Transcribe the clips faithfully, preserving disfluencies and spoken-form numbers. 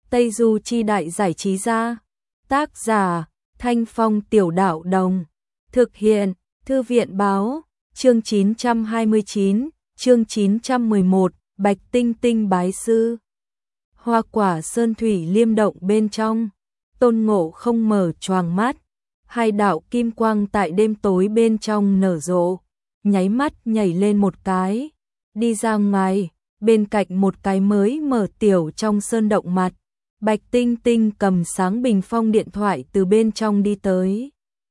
Tây Du Chi Đại Giải Trí Gia. Tác giả Thanh Phong Tiểu Đạo Đồng. Thực hiện Thư viện Báo. Chương chín trăm hai mươi chín, chương chín trăm mười một, Bạch Tinh Tinh bái sư. Hoa Quả Sơn thủy liêm động bên trong, Tôn Ngộ Không mở choàng mắt, hai đạo kim quang tại đêm tối bên trong nở rộ, nháy mắt nhảy lên một cái, đi ra ngoài, bên cạnh một cái mới mở tiểu trong sơn động mặt. Bạch Tinh Tinh cầm sáng bình phong điện thoại từ bên trong đi tới.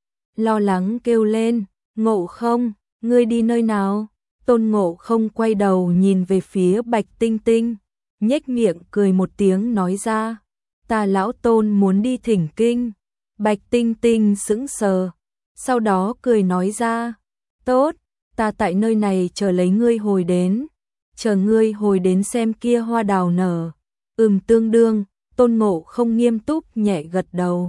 Lo lắng kêu lên, Ngộ Không, ngươi đi nơi nào? Tôn Ngộ Không quay đầu nhìn về phía Bạch Tinh Tinh, nhếch miệng cười một tiếng nói ra, ta lão Tôn muốn đi thỉnh kinh. Bạch Tinh Tinh sững sờ, sau đó cười nói ra, tốt, ta tại nơi này chờ lấy ngươi hồi đến, chờ ngươi hồi đến xem kia hoa đào nở. Ừm tương đương, Tôn Ngộ Không nghiêm túc nhẹ gật đầu.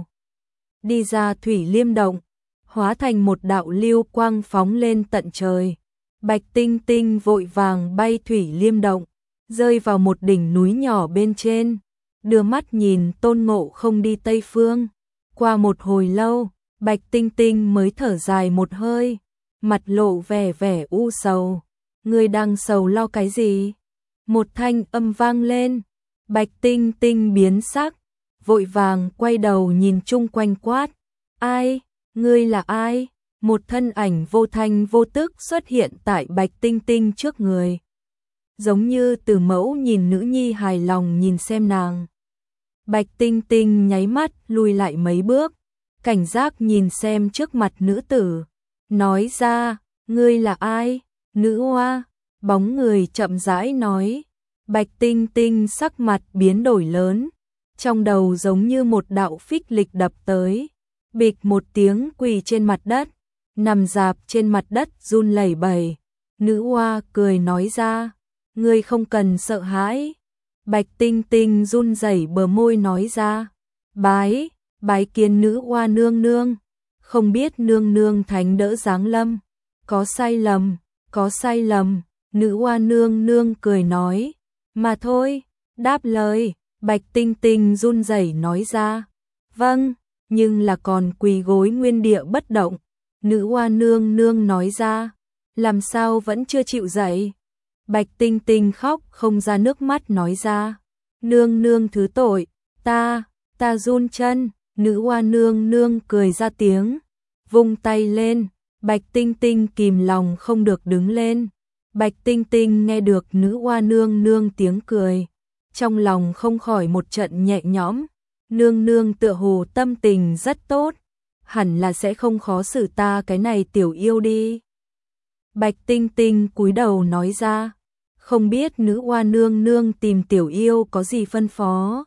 Đi ra thủy liêm động, hóa thành một đạo lưu quang phóng lên tận trời. Bạch Tinh Tinh vội vàng bay thủy liêm động, rơi vào một đỉnh núi nhỏ bên trên, đưa mắt nhìn Tôn Ngộ Không đi tây phương. Qua một hồi lâu, Bạch Tinh Tinh mới thở dài một hơi, mặt lộ vẻ vẻ u sầu. Ngươi đang sầu lo cái gì? Một thanh âm vang lên. Bạch Tinh Tinh biến sắc, vội vàng quay đầu nhìn chung quanh quát, ai? Ngươi là ai? Một thân ảnh vô thanh vô tức xuất hiện tại Bạch Tinh Tinh trước người, giống như từ mẫu nhìn nữ nhi hài lòng nhìn xem nàng. Bạch Tinh Tinh nháy mắt lùi lại mấy bước, cảnh giác nhìn xem trước mặt nữ tử, nói ra, ngươi là ai? Nữ oa. Bóng người chậm rãi nói. Bạch Tinh Tinh sắc mặt biến đổi lớn, trong đầu giống như một đạo phích lịch đập tới, bịch một tiếng quỳ trên mặt đất, nằm dạp trên mặt đất run lẩy bẩy. Nữ oa cười nói ra, ngươi không cần sợ hãi. Bạch Tinh Tinh run rẩy bờ môi nói ra, bái, bái kiến nữ oa nương nương, không biết nương nương thánh đỡ giáng lâm, có sai lầm, có sai lầm. Nữ oa nương nương cười nói, mà thôi, đáp lời. Bạch Tinh Tinh run rẩy nói ra, vâng, nhưng là còn quỳ gối nguyên địa bất động. Nữ oa nương nương nói ra, làm sao vẫn chưa chịu dậy? Bạch Tinh Tinh khóc không ra nước mắt nói ra, nương nương thứ tội, ta, ta run chân. Nữ oa nương nương cười ra tiếng, vung tay lên, Bạch Tinh Tinh kìm lòng không được đứng lên. Bạch Tinh Tinh nghe được nữ oa nương nương tiếng cười, trong lòng không khỏi một trận nhẹ nhõm, nương nương tựa hồ tâm tình rất tốt, hẳn là sẽ không khó xử ta cái này tiểu yêu đi. Bạch Tinh Tinh cúi đầu nói ra, không biết nữ oa nương nương tìm tiểu yêu có gì phân phó.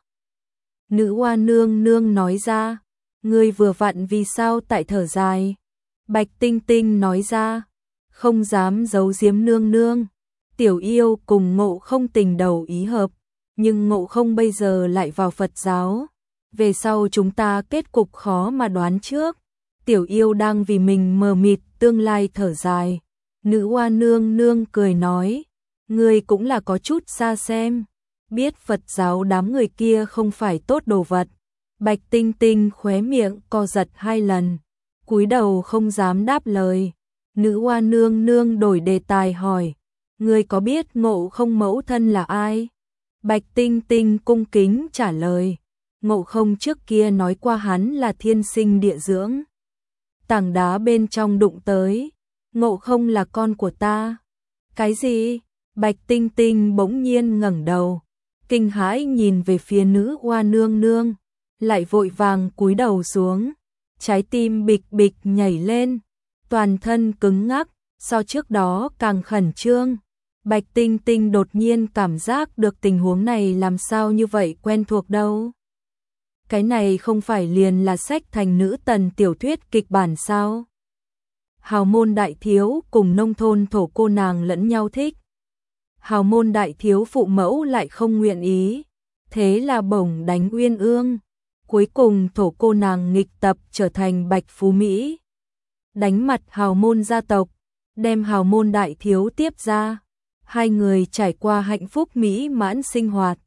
Nữ oa nương nương nói ra, ngươi vừa vặn vì sao tại thở dài. Bạch Tinh Tinh nói ra, không dám giấu giếm nương nương, tiểu yêu cùng Ngộ Không tình đầu ý hợp, nhưng Ngộ Không bây giờ lại vào Phật giáo, về sau chúng ta kết cục khó mà đoán trước. Tiểu yêu đang vì mình mờ mịt tương lai thở dài. Nữ oa nương nương cười nói, ngươi cũng là có chút xa xem, biết Phật giáo đám người kia không phải tốt đồ vật. Bạch Tinh Tinh khóe miệng co giật hai lần, cúi đầu không dám đáp lời. Nữ oa nương nương đổi đề tài hỏi, ngươi có biết Ngộ Không mẫu thân là ai? Bạch Tinh Tinh cung kính trả lời, Ngộ Không trước kia nói qua hắn là thiên sinh địa dưỡng. Tảng đá bên trong đụng tới, Ngộ Không là con của ta. Cái gì? Bạch Tinh Tinh bỗng nhiên ngẩng đầu, kinh hãi nhìn về phía nữ oa nương nương, lại vội vàng cúi đầu xuống, trái tim bịch bịch nhảy lên, toàn thân cứng ngắc, so trước đó càng khẩn trương. Bạch Tinh Tinh đột nhiên cảm giác được tình huống này làm sao như vậy quen thuộc đâu. Cái này không phải liền là sách thành nữ tần tiểu thuyết kịch bản sao? Hào môn đại thiếu cùng nông thôn thổ cô nàng lẫn nhau thích. Hào môn đại thiếu phụ mẫu lại không nguyện ý, thế là bổng đánh uyên ương. Cuối cùng thổ cô nàng nghịch tập trở thành Bạch Phú Mỹ, đánh mặt hào môn gia tộc, đem hào môn đại thiếu tiếp ra. Hai người trải qua hạnh phúc mỹ mãn sinh hoạt.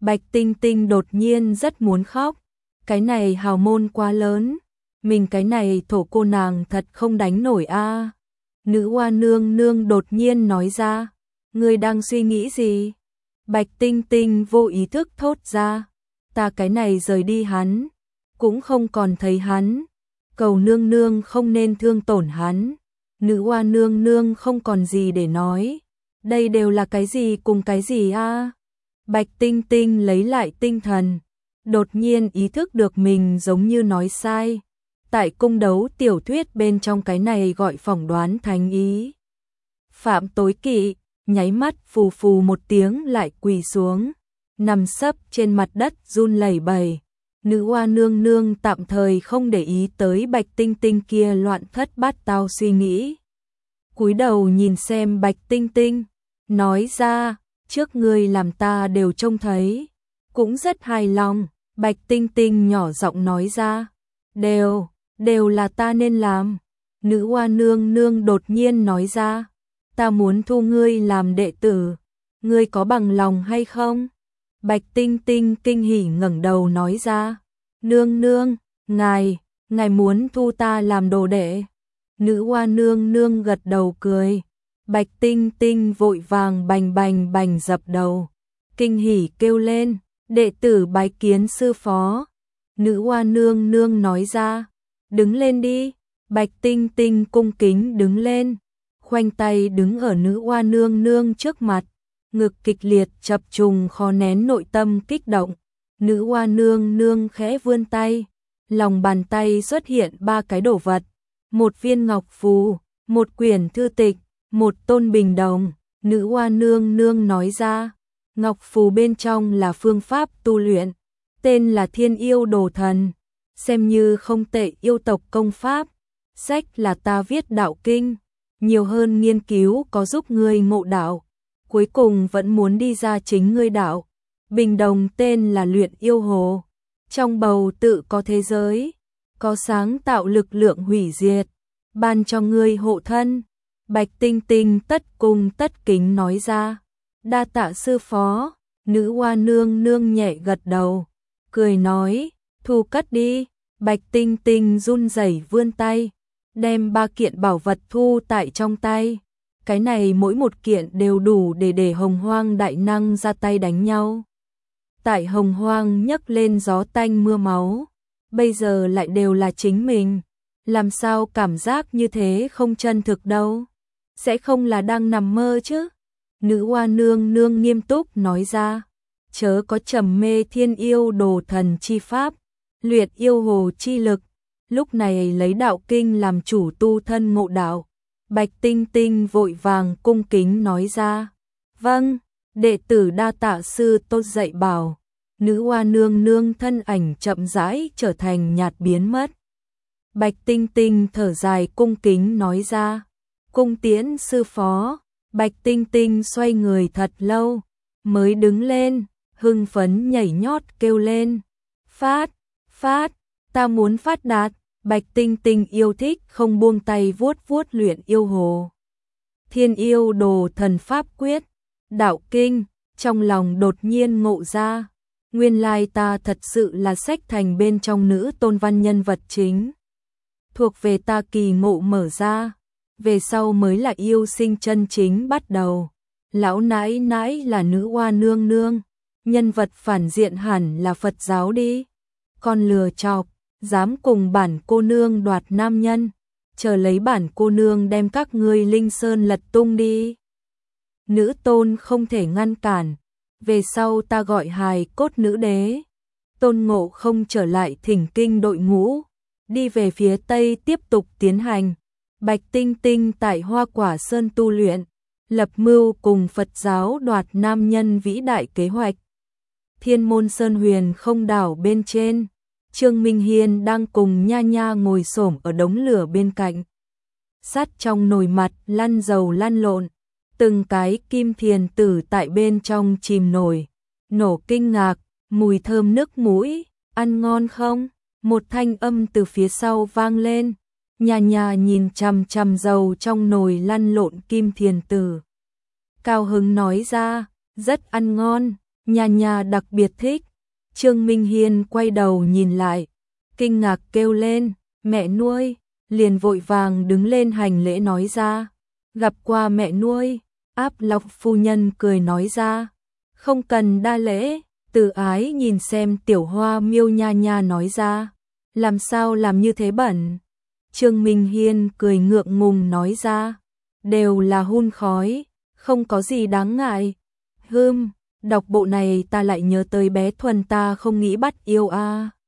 Bạch Tinh Tinh đột nhiên rất muốn khóc. Cái này hào môn quá lớn. Mình cái này thổ cô nàng thật không đánh nổi a. Nữ hoa nương nương đột nhiên nói ra. Ngươi đang suy nghĩ gì? Bạch Tinh Tinh vô ý thức thốt ra. Ta cái này rời đi hắn. Cũng không còn thấy hắn. Cầu nương nương không nên thương tổn hắn. Nữ hoa nương nương không còn gì để nói. Đây đều là cái gì cùng cái gì a? Bạch Tinh Tinh lấy lại tinh thần. Đột nhiên ý thức được mình giống như nói sai. Tại cung đấu tiểu thuyết bên trong cái này gọi phỏng đoán thánh ý. Phạm tối kỵ, nháy mắt phù phù một tiếng lại quỳ xuống. Nằm sấp trên mặt đất run lẩy bẩy. Nữ hoa nương nương tạm thời không để ý tới Bạch Tinh Tinh kia loạn thất bát tao suy nghĩ. Cúi đầu nhìn xem Bạch Tinh Tinh, nói ra, trước ngươi làm ta đều trông thấy, cũng rất hài lòng. Bạch Tinh Tinh nhỏ giọng nói ra, đều, đều là ta nên làm. Nữ hoa nương nương đột nhiên nói ra, ta muốn thu ngươi làm đệ tử, ngươi có bằng lòng hay không? Bạch Tinh Tinh kinh hỉ ngẩng đầu nói ra, nương nương, ngài, ngài muốn thu ta làm đồ đệ. Nữ hoa nương nương gật đầu cười. Bạch Tinh Tinh vội vàng bành bành bành dập đầu, kinh hỉ kêu lên, đệ tử bái kiến sư phó. Nữ hoa nương nương nói ra, đứng lên đi. Bạch Tinh Tinh cung kính đứng lên, khoanh tay đứng ở nữ hoa nương nương trước mặt, ngực kịch liệt chập trùng khó nén nội tâm kích động. Nữ hoa nương nương khẽ vươn tay, lòng bàn tay xuất hiện ba cái đồ vật, một viên ngọc phù, một quyển thư tịch, một tôn bình đồng. Nữ hoa nương nương nói ra, ngọc phù bên trong là phương pháp tu luyện, tên là Thiên Yêu Đồ Thần, xem như không tệ yêu tộc công pháp. Sách là ta viết đạo kinh, nhiều hơn nghiên cứu có giúp ngươi ngộ đạo, cuối cùng vẫn muốn đi ra chính ngươi đạo. Bình đồng tên là Luyện Yêu Hồ, trong bầu tự có thế giới, có sáng tạo lực lượng hủy diệt, ban cho ngươi hộ thân. Bạch Tinh Tinh tất cung tất kính nói ra, đa tạ sư phó. Nữ hoa nương nương nhẹ gật đầu, cười nói, thu cất đi. Bạch Tinh Tinh run rẩy vươn tay, đem ba kiện bảo vật thu tại trong tay. Cái này mỗi một kiện đều đủ để để Hồng Hoang đại năng ra tay đánh nhau. Tại Hồng Hoang nhấc lên gió tanh mưa máu, bây giờ lại đều là chính mình, làm sao cảm giác như thế không chân thực đâu, sẽ không là đang nằm mơ chứ? Nữ hoa nương nương nghiêm túc nói ra, chớ có trầm mê Thiên Yêu Đồ Thần chi pháp, luyện yêu hồ chi lực, lúc này lấy đạo kinh làm chủ tu thân ngộ đạo. Bạch Tinh Tinh vội vàng cung kính nói ra, vâng, đệ tử đa tạ sư tốt dạy bảo. Nữ hoa nương nương thân ảnh chậm rãi trở thành nhạt biến mất. Bạch Tinh Tinh thở dài cung kính nói ra, cung tiễn sư phó. Bạch Tinh Tinh xoay người thật lâu, mới đứng lên, hưng phấn nhảy nhót kêu lên, phát, phát, ta muốn phát đạt. Bạch Tinh Tinh yêu thích không buông tay vuốt vuốt luyện yêu hồ. Thiên Yêu Đồ Thần pháp quyết, đạo kinh, trong lòng đột nhiên ngộ ra, nguyên lai ta thật sự là sách thành bên trong nữ tôn văn nhân vật chính. Thuộc về ta kỳ ngộ mở ra, về sau mới là yêu sinh chân chính bắt đầu. Lão nãi nãi là nữ hoa nương nương, nhân vật phản diện hẳn là Phật giáo đi. Con lừa chọc, dám cùng bản cô nương đoạt nam nhân, chờ lấy bản cô nương đem các ngươi linh sơn lật tung đi. Nữ tôn không thể ngăn cản, về sau ta gọi hài cốt nữ đế. Tôn Ngộ Không trở lại thỉnh kinh đội ngũ, đi về phía tây tiếp tục tiến hành. Bạch Tinh Tinh tại Hoa Quả Sơn tu luyện, lập mưu cùng Phật giáo đoạt nam nhân vĩ đại kế hoạch. Thiên Môn Sơn Huyền Không đảo bên trên, Trương Minh Hiên đang cùng Nha Nha ngồi xổm ở đống lửa bên cạnh. Sắt trong nồi mặt lăn dầu lăn lộn, từng cái kim thiền tử tại bên trong chìm nổi, nổ kinh ngạc, mùi thơm nước mũi, ăn ngon không? Một thanh âm từ phía sau vang lên. Nha Nha nhìn chằm chằm dầu trong nồi lăn lộn kim thiền tử, cao hứng nói ra, rất ăn ngon. Nha nha đặc biệt thích. Trương Minh Hiên quay đầu nhìn lại, kinh ngạc kêu lên, mẹ nuôi, liền vội vàng đứng lên hành lễ nói ra, gặp qua mẹ nuôi. Áp Lộc phu nhân cười nói ra, không cần đa lễ. Từ Ái nhìn xem Tiểu Hoa Miêu Nha Nha nói ra, làm sao làm như thế bẩn. Trương Minh Hiên cười ngượng ngùng nói ra, đều là hun khói, không có gì đáng ngại. Hừm, đọc bộ này ta lại nhớ tới bé Thuần ta không nghĩ bắt yêu a. À.